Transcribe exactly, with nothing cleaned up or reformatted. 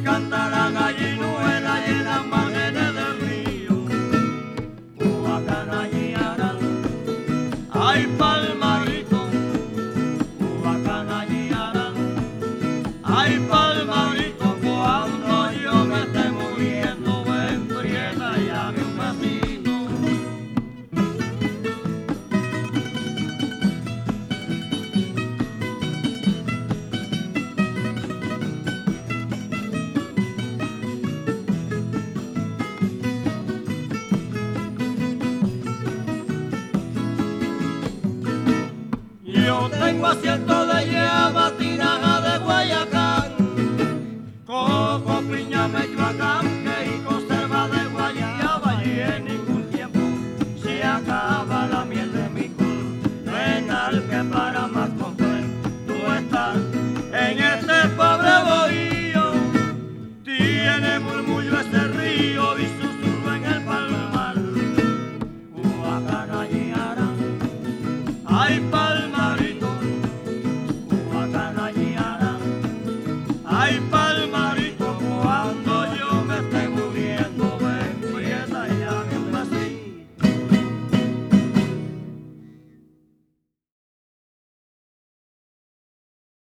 canta la gallinuela y en las márgenes del río. Huacana y Arán, ay palmarito, Huacana y Arán, ay palmarito, cuando yo me esté muriendo, ven prieta y dame un besito. Yo tengo asiento de llama, tinaja de Guayacán, coco, piña, mechoacán,